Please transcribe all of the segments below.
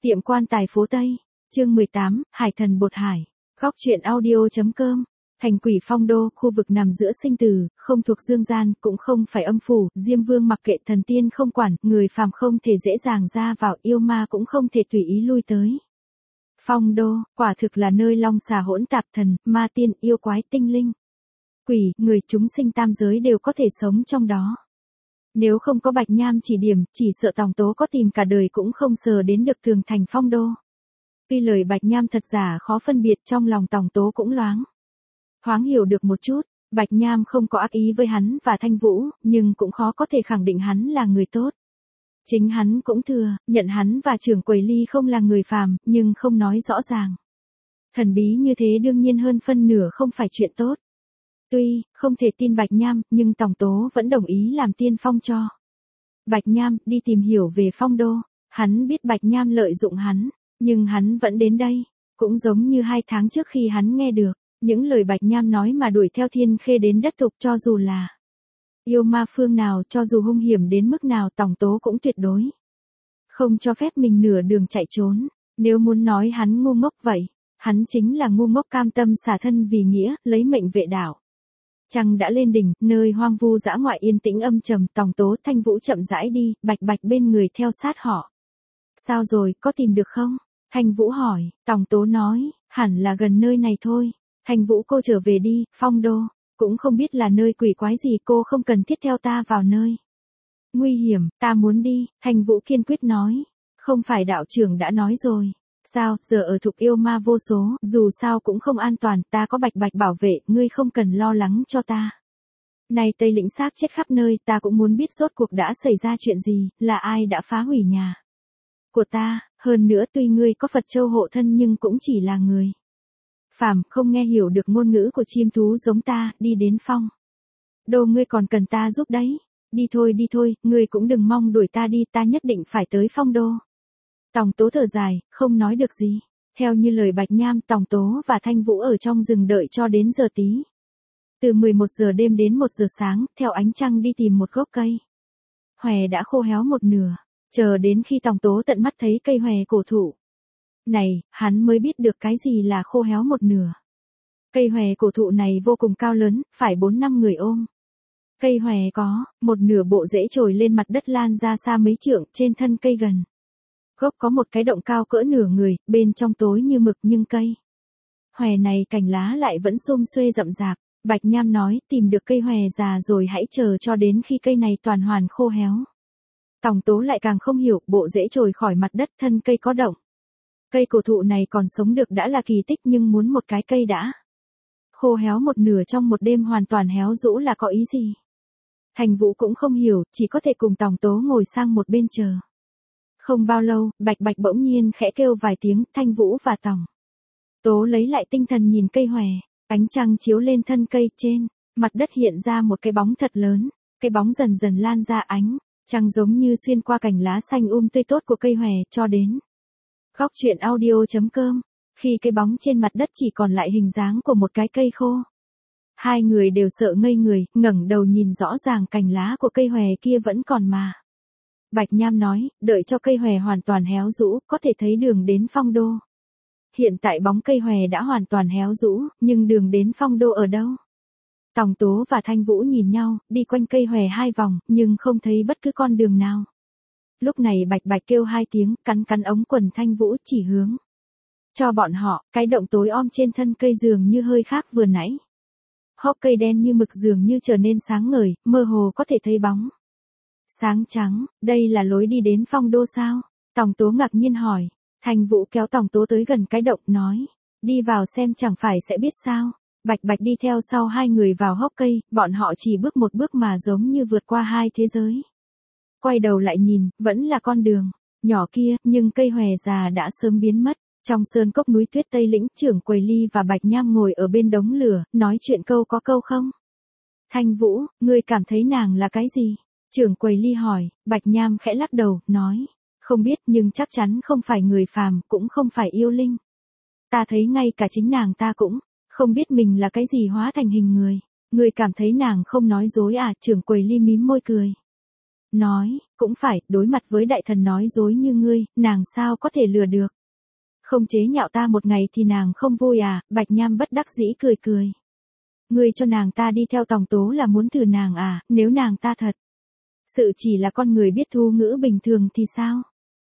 Tiệm quan tài phố Tây, chương 18, Hải thần bột hải. Góc truyện audio.com. Thành quỷ Phong Đô, khu vực nằm giữa sinh tử, không thuộc dương gian, cũng không phải âm phủ, Diêm Vương mặc kệ thần tiên không quản, người phàm không thể dễ dàng ra vào, yêu ma cũng không thể tùy ý lui tới. Phong Đô, quả thực là nơi long xà hỗn tạp, thần, ma tiên, yêu quái, tinh linh, quỷ, người chúng sinh tam giới đều có thể sống trong đó. Nếu không có Bạch Nham chỉ điểm, chỉ sợ Tòng Tố có tìm cả đời cũng không sờ đến được tường thành Phong Đô. Tuy lời Bạch Nham thật giả khó phân biệt, trong lòng Tòng Tố cũng thoáng hiểu được một chút, Bạch Nham không có ác ý với hắn và Thanh Vũ, nhưng cũng khó có thể khẳng định hắn là người tốt. Chính hắn cũng thừa, nhận hắn và trưởng quầy Ly không là người phàm, nhưng không nói rõ ràng. Thần bí như thế đương nhiên hơn phân nửa không phải chuyện tốt. Tuy không thể tin Bạch Nham, nhưng Tòng Tố vẫn đồng ý làm tiên phong cho Bạch Nham đi tìm hiểu về Phong Đô. Hắn biết Bạch Nham lợi dụng hắn, nhưng hắn vẫn đến đây, cũng giống như 2 tháng trước khi hắn nghe được những lời Bạch Nham nói mà đuổi theo Thiên Khê đến đất tục, cho dù là yêu ma phương nào, cho dù hung hiểm đến mức nào, Tòng Tố cũng tuyệt đối không cho phép mình nửa đường chạy trốn. Nếu muốn nói hắn ngu ngốc vậy, hắn chính là ngu ngốc cam tâm xả thân vì nghĩa, lấy mệnh vệ đảo. Trăng đã lên đỉnh, nơi hoang vu dã ngoại yên tĩnh âm trầm, Tòng Tố, Thanh Vũ chậm rãi đi, Bạch Bạch bên người theo sát họ. Sao rồi, có tìm được không? Thanh Vũ hỏi. Tòng Tố nói, hẳn là gần nơi này thôi. Thanh Vũ, cô trở về đi, Phong Đô cũng không biết là nơi quỷ quái gì, cô không cần thiết theo ta vào nơi nguy hiểm, ta muốn đi. Thanh Vũ kiên quyết nói. Không phải đạo trưởng đã nói rồi sao, giờ ở thục yêu ma vô số, dù sao cũng không an toàn, ta có Bạch Bạch bảo vệ, ngươi không cần lo lắng cho ta. Này Tây Lĩnh xác chết khắp nơi, ta cũng muốn biết rốt cuộc đã xảy ra chuyện gì, là ai đã phá hủy nhà của ta, hơn nữa tuy ngươi có Phật Châu hộ thân nhưng cũng chỉ là người phàm, không nghe hiểu được ngôn ngữ của chim thú giống ta, đi đến Phong Đô ngươi còn cần ta giúp đấy. Đi thôi, ngươi cũng đừng mong đuổi ta đi, ta nhất định phải tới Phong Đô. Tòng Tố thở dài, không nói được gì. Theo như lời Bạch Nham, Tòng Tố và Thanh Vũ ở trong rừng đợi cho đến giờ tí. Từ 11 giờ đêm đến 1 giờ sáng, theo ánh trăng đi tìm một gốc cây hòe đã khô héo một nửa. Chờ đến khi Tòng Tố tận mắt thấy cây hòe cổ thụ này, hắn mới biết được cái gì là khô héo một nửa. Cây hòe cổ thụ này vô cùng cao lớn, phải 4-5 người ôm. Cây hòe có một nửa bộ rễ trồi lên mặt đất lan ra xa mấy trượng, trên thân cây gần gốc có một cái động cao cỡ nửa người, bên trong tối như mực, nhưng cây hòe này cành lá lại vẫn sum xuê rậm rạp. Bạch Nham nói, tìm được cây hòe già rồi hãy chờ cho đến khi cây này toàn hoàn khô héo. Tòng Tố lại càng không hiểu, bộ rễ trồi khỏi mặt đất, thân cây có động. Cây cổ thụ này còn sống được đã là kỳ tích, nhưng muốn một cái cây đã khô héo một nửa trong một đêm hoàn toàn héo rũ là có ý gì? Thành Vũ cũng không hiểu, chỉ có thể cùng Tòng Tố ngồi sang một bên chờ. Không bao lâu, Bạch Bạch bỗng nhiên khẽ kêu vài tiếng, Thanh Vũ và Tòng Tố lấy lại tinh thần nhìn cây hòe, ánh trăng chiếu lên thân cây, trên mặt đất hiện ra một cái bóng thật lớn, cái bóng dần dần lan ra, ánh trăng giống như xuyên qua cành lá xanh tươi tốt của cây hòe, cho đến góc truyện audio.com, khi cái bóng trên mặt đất chỉ còn lại hình dáng của một cái cây khô. Hai người đều sợ ngây người, ngẩng đầu nhìn rõ ràng cành lá của cây hòe kia vẫn còn mà. Bạch Nham nói, đợi cho cây hòe hoàn toàn héo rũ, có thể thấy đường đến Phong Đô. Hiện tại bóng cây hòe đã hoàn toàn héo rũ, nhưng đường đến Phong Đô ở đâu? Tòng Tố và Thanh Vũ nhìn nhau, đi quanh cây hòe 2 vòng, nhưng không thấy bất cứ con đường nào. Lúc này Bạch Bạch kêu 2 tiếng, cắn ống quần Thanh Vũ, chỉ hướng cho bọn họ, cái động tối om trên thân cây dường như hơi khác vừa nãy. Hốc cây đen như mực dường như trở nên sáng ngời, mơ hồ có thể thấy bóng sáng trắng. Đây là lối đi đến Phong Đô sao? Tòng Tố ngạc nhiên hỏi. Thanh Vũ kéo Tòng Tố tới gần cái động, nói, đi vào xem chẳng phải sẽ biết sao. Bạch Bạch đi theo sau 2 người vào hốc cây, bọn họ chỉ bước một bước mà giống như vượt qua 2 thế giới. Quay đầu lại nhìn, vẫn là con đường nhỏ kia, nhưng cây hòe già đã sớm biến mất. Trong sơn cốc núi tuyết Tây Lĩnh, trưởng quầy Ly và Bạch Nham ngồi ở bên đống lửa, nói chuyện câu có câu không. Thanh Vũ, ngươi cảm thấy nàng là cái gì? Trưởng quầy Ly hỏi. Bạch Nham khẽ lắc đầu, nói, không biết, nhưng chắc chắn không phải người phàm, cũng không phải yêu linh. Ta thấy ngay cả chính nàng ta cũng không biết mình là cái gì hóa thành hình người. Ngươi cảm thấy nàng không nói dối à? Trưởng quầy Ly mím môi cười. nói, cũng phải, đối mặt với đại thần nói dối như ngươi, nàng sao có thể lừa được. Không chế nhạo ta một ngày thì nàng không vui à, Bạch Nham bất đắc dĩ cười cười. Ngươi cho nàng ta đi theo Tòng Tố là muốn thử nàng à, nếu nàng ta thật. Sự chỉ là con người biết thu ngữ bình thường thì sao?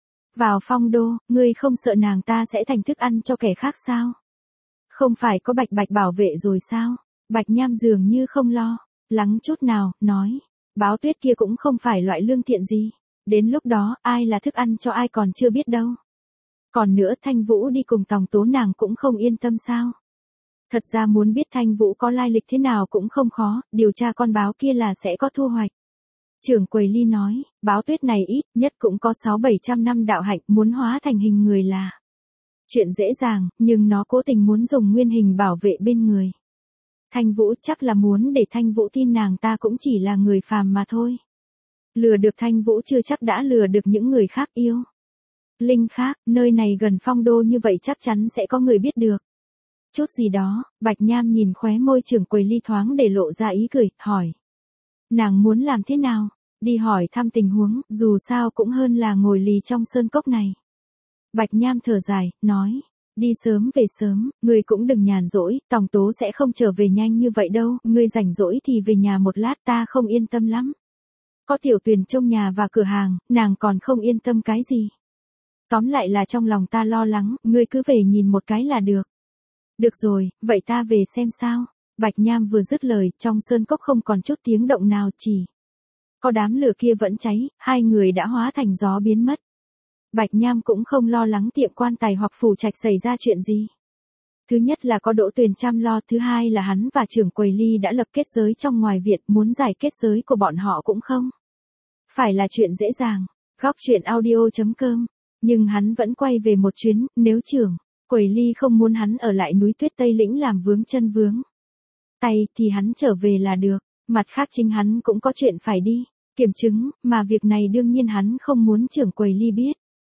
Vào Phong Đô, ngươi không sợ nàng ta sẽ thành thức ăn cho kẻ khác sao? Không phải có Bạch Bạch bảo vệ rồi sao? Bạch Nham dường như không lo lắng chút nào, nói. Báo Tuyết kia cũng không phải loại lương thiện gì. Đến lúc đó, ai là thức ăn cho ai còn chưa biết đâu. Còn nữa Thanh Vũ đi cùng Tòng Tố nàng cũng không yên tâm sao? Thật ra muốn biết Thanh Vũ có lai lịch thế nào cũng không khó, điều tra con báo kia là sẽ có thu hoạch. Trưởng quầy Ly nói, Báo Tuyết này ít nhất cũng có 600-700 năm đạo hạnh, muốn hóa thành hình người là chuyện dễ dàng, nhưng nó cố tình muốn dùng nguyên hình bảo vệ bên người. Thanh Vũ chắc là muốn để Thanh Vũ tin nàng ta cũng chỉ là người phàm mà thôi. Lừa được Thanh Vũ chưa chắc đã lừa được những người khác yêu. Linh khác, nơi này gần Phong Đô như vậy chắc chắn sẽ có người biết được. Chút gì đó, Bạch Nham nhìn khóe môi trưởng quầy Ly thoáng để lộ ra ý cười, hỏi. Nàng muốn làm thế nào? Đi hỏi thăm tình huống, dù sao cũng hơn là ngồi lì trong sơn cốc này. Bạch Nham thở dài, nói. Đi sớm về sớm, ngươi cũng đừng nhàn rỗi, Tòng Tố sẽ không trở về nhanh như vậy đâu, ngươi rảnh rỗi thì về nhà một lát, ta không yên tâm lắm. Có Tiểu Tuyền trông nhà và cửa hàng, nàng còn không yên tâm cái gì. Tóm lại là trong lòng ta lo lắng, ngươi cứ về nhìn một cái là được. Được rồi, vậy ta về xem sao. Bạch Nham vừa dứt lời, trong sơn cốc không còn chút tiếng động nào, chỉ có đám lửa kia vẫn cháy, hai người đã hóa thành gió biến mất. Bạch Nham cũng không lo lắng tiệm quan tài hoặc phủ trạch xảy ra chuyện gì. Thứ nhất là có Đỗ Tuyền chăm lo, thứ hai là hắn và trưởng quầy Ly đã lập kết giới trong ngoài viện, muốn giải kết giới của bọn họ cũng không phải là chuyện dễ dàng. Góc truyện audio.com. Nhưng hắn vẫn quay về một chuyến, nếu trưởng quầy Ly không muốn hắn ở lại núi Tuyết Tây Lĩnh làm vướng chân vướng tay thì hắn trở về là được. Mặt khác chính hắn cũng có chuyện phải đi kiểm chứng, mà việc này đương nhiên hắn không muốn trưởng quầy Ly biết.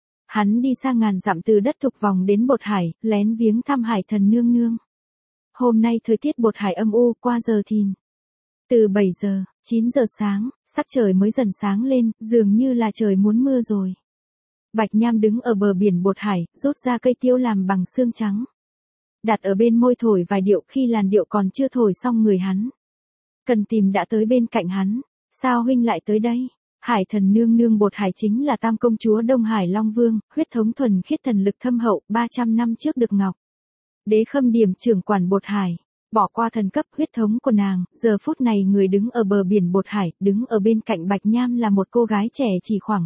Hắn đi xa ngàn dặm từ đất Thục vòng đến Bột Hải, lén viếng thăm Hải Thần nương nương. Hôm nay thời tiết Bột Hải âm u, qua giờ thìn. Từ 7 giờ, 9 giờ sáng, sắc trời mới dần sáng lên, dường như là trời muốn mưa rồi. Bạch Nham đứng ở bờ biển Bột Hải, rút ra cây tiêu làm bằng xương trắng. Đặt ở bên môi thổi vài điệu, khi làn điệu còn chưa thổi xong người hắn. Cần Tìm đã tới bên cạnh hắn. Sao huynh lại tới đây? Hải Thần nương nương Bột Hải chính là tam công chúa Đông Hải Long Vương, huyết thống thuần khiết, thần lực thâm hậu, 300 năm trước được Ngọc Đế Khâm Điểm trưởng quản Bột Hải. Bỏ qua thần cấp huyết thống của nàng, giờ phút này người đứng ở bờ biển Bột Hải, đứng ở bên cạnh Bạch Nham là một cô gái trẻ chỉ khoảng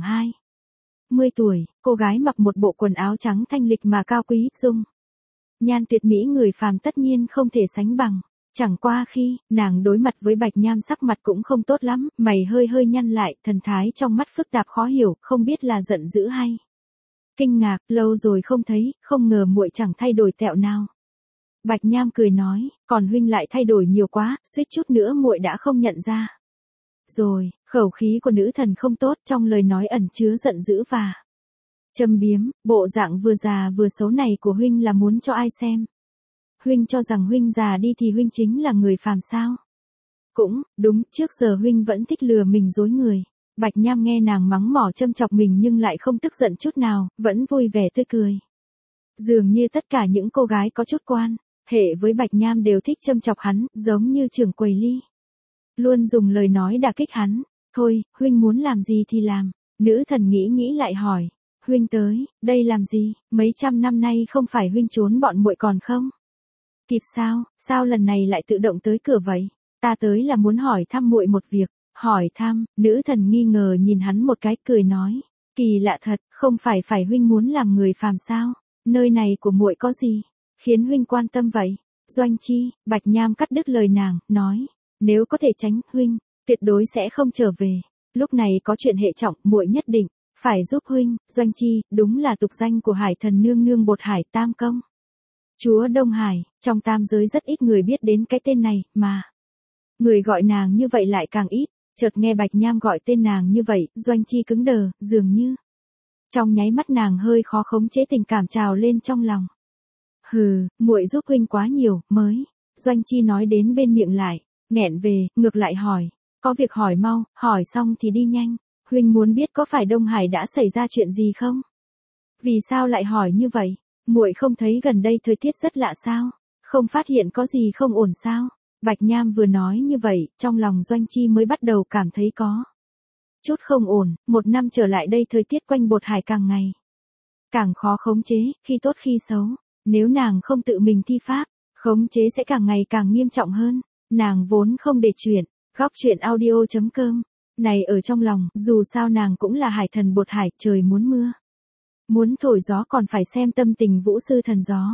20 tuổi, cô gái mặc một bộ quần áo trắng thanh lịch mà cao quý, dung nhan tuyệt mỹ người phàm tất nhiên không thể sánh bằng. Chẳng qua khi nàng đối mặt với Bạch Nham sắc mặt cũng không tốt lắm, mày hơi hơi nhăn lại, thần thái trong mắt phức tạp khó hiểu, không biết là giận dữ hay kinh ngạc, lâu rồi không thấy, không ngờ muội chẳng thay đổi tẹo nào. Bạch Nham cười nói, còn huynh lại thay đổi nhiều quá, suýt chút nữa muội đã không nhận ra. Rồi, khẩu khí của nữ thần không tốt, trong lời nói ẩn chứa giận dữ và châm biếm, bộ dạng vừa già vừa xấu này của huynh là muốn cho ai xem? Huynh cho rằng huynh già đi thì huynh chính là người phàm sao? Cũng, đúng, trước giờ huynh vẫn thích lừa mình dối người. Bạch Nham nghe nàng mắng mỏ châm chọc mình nhưng lại không tức giận chút nào, vẫn vui vẻ tươi cười. Dường như tất cả những cô gái có chút quan hệ với Bạch Nham đều thích châm chọc hắn, giống như trưởng quầy Ly. Luôn dùng lời nói đả kích hắn. Thôi, huynh muốn làm gì thì làm. Nữ thần nghĩ lại hỏi. Huynh tới, đây làm gì, mấy trăm năm nay không phải huynh trốn bọn muội còn không? Kịp sao, sao lần này lại tự động tới cửa vậy? Ta tới là muốn hỏi thăm muội một việc. Hỏi thăm, nữ thần nghi ngờ nhìn hắn một cái, cười nói. Kỳ lạ thật, không phải huynh muốn làm người phàm sao? Nơi này của muội có gì khiến huynh quan tâm vậy? Doanh Chi, Bạch Nham cắt đứt lời nàng, nói. Nếu có thể tránh, huynh tuyệt đối sẽ không trở về. Lúc này có chuyện hệ trọng, muội nhất định phải giúp huynh. Doanh Chi, đúng là tục danh của Hải Thần nương nương Bột Hải, tam công chúa Đông Hải. Trong tam giới rất ít người biết đến cái tên này, mà người gọi nàng như vậy lại càng ít. Chợt nghe Bạch Nham gọi tên nàng như vậy, Doanh Chi cứng đờ, dường như trong nháy mắt nàng hơi khó khống chế tình cảm trào lên trong lòng. Hừ, muội giúp huynh quá nhiều, mới. Doanh Chi nói đến bên miệng lại nghẹn về, ngược lại hỏi. Có việc hỏi mau, hỏi xong thì đi nhanh. Huynh muốn biết có phải Đông Hải đã xảy ra chuyện gì không? Vì sao lại hỏi như vậy? Muội không thấy gần đây thời tiết rất lạ sao? Không phát hiện có gì không ổn sao? Bạch Nham vừa nói như vậy, trong lòng Doanh Chi mới bắt đầu cảm thấy có chút không ổn. 1 năm trở lại đây thời tiết quanh Bột Hải càng ngày càng khó khống chế, khi tốt khi xấu. Nếu nàng không tự mình thi pháp, khống chế sẽ càng ngày càng nghiêm trọng hơn. Nàng vốn không để chuyện, góc chuyện audio.com này ở trong lòng, dù sao nàng cũng là hải thần Bột Hải, trời muốn mưa, muốn thổi gió còn phải xem tâm tình Vũ sư thần gió.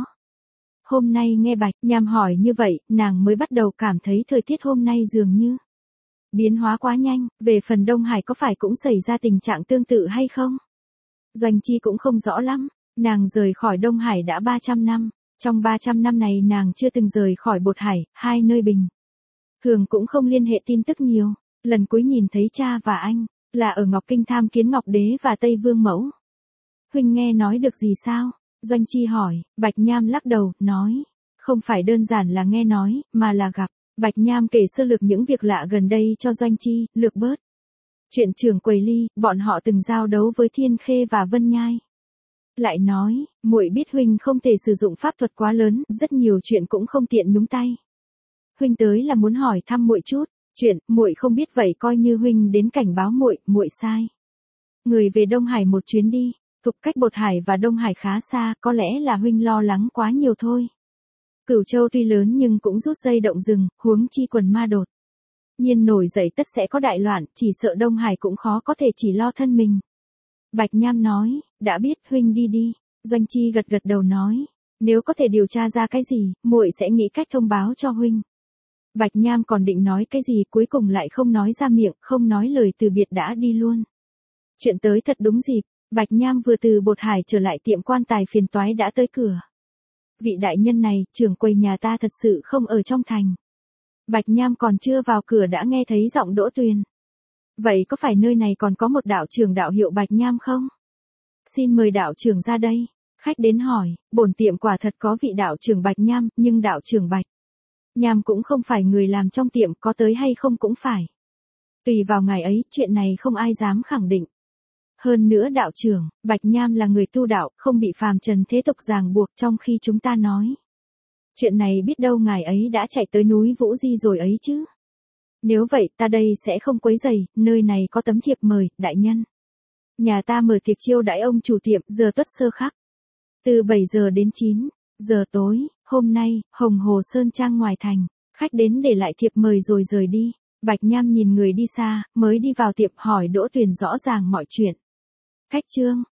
Hôm nay nghe Bạch Nham hỏi như vậy, nàng mới bắt đầu cảm thấy thời tiết hôm nay dường như biến hóa quá nhanh. Về phần Đông Hải có phải cũng xảy ra tình trạng tương tự hay không? Doanh Chi cũng không rõ lắm. Nàng rời khỏi Đông Hải đã 300 năm. Trong 300 năm này nàng chưa từng rời khỏi Bột Hải, hai nơi bình thường cũng không liên hệ tin tức nhiều. Lần cuối nhìn thấy cha và anh là ở Ngọc Kinh tham kiến Ngọc Đế và Tây Vương Mẫu. Huynh nghe nói được gì sao? Doanh Chi hỏi. Bạch Nham lắc đầu, nói, không phải đơn giản là nghe nói, mà là gặp. Bạch Nham kể sơ lược những việc lạ gần đây cho Doanh Chi, lược bớt chuyện Trưởng Quầy Ly, bọn họ từng giao đấu với Thiên Khê và Vân Nhai. Lại nói, muội biết huynh không thể sử dụng pháp thuật quá lớn, rất nhiều chuyện cũng không tiện nhúng tay. Huynh tới là muốn hỏi thăm muội chút, chuyện muội không biết vậy coi như huynh đến cảnh báo muội, muội sai. Người về Đông Hải một chuyến đi, thuộc cách Bột Hải và Đông Hải khá xa, có lẽ là huynh lo lắng quá nhiều thôi. Cửu Châu tuy lớn nhưng cũng rút dây động rừng, huống chi quần ma đột nhiên nổi dậy tất sẽ có đại loạn, chỉ sợ Đông Hải cũng khó có thể chỉ lo thân mình. Bạch Nham nói, đã biết, huynh đi đi. Doanh Chi gật gật đầu nói, nếu có thể điều tra ra cái gì, muội sẽ nghĩ cách thông báo cho huynh. Bạch Nham còn định nói cái gì, cuối cùng lại không nói ra miệng, không nói lời từ biệt đã đi luôn. Chuyện tới thật đúng dịp, Bạch Nham vừa từ Bột Hải trở lại tiệm quan tài phiền toái đã tới cửa. Vị đại nhân này, trưởng quầy nhà ta thật sự không ở trong thành. Bạch Nham còn chưa vào cửa đã nghe thấy giọng Đỗ Tuyền. Vậy có phải nơi này còn có một đạo trưởng đạo hiệu Bạch Nham không? Xin mời đạo trưởng ra đây. Khách đến hỏi, bổn tiệm quả thật có vị đạo trưởng Bạch Nham, nhưng đạo trưởng Bạch Nham cũng không phải người làm trong tiệm, có tới hay không cũng phải tùy vào ngài ấy, chuyện này không ai dám khẳng định. Hơn nữa đạo trưởng, Bạch Nham là người tu đạo, không bị phàm trần thế tục ràng buộc, trong khi chúng ta nói chuyện này biết đâu ngài ấy đã chạy tới núi Vũ Di rồi ấy chứ. Nếu vậy ta đây sẽ không quấy rầy, nơi này có tấm thiệp mời, đại nhân. Nhà ta mở tiệc chiêu đãi ông chủ tiệm, giờ tuất sơ khắc. Từ 7 giờ đến 9 giờ tối, hôm nay, Hồng Hồ Sơn Trang ngoài thành, khách đến để lại thiệp mời rồi rời đi. Bạch Nham nhìn người đi xa, mới đi vào tiệm hỏi Đỗ Tuyền rõ ràng mọi chuyện. Khách trương,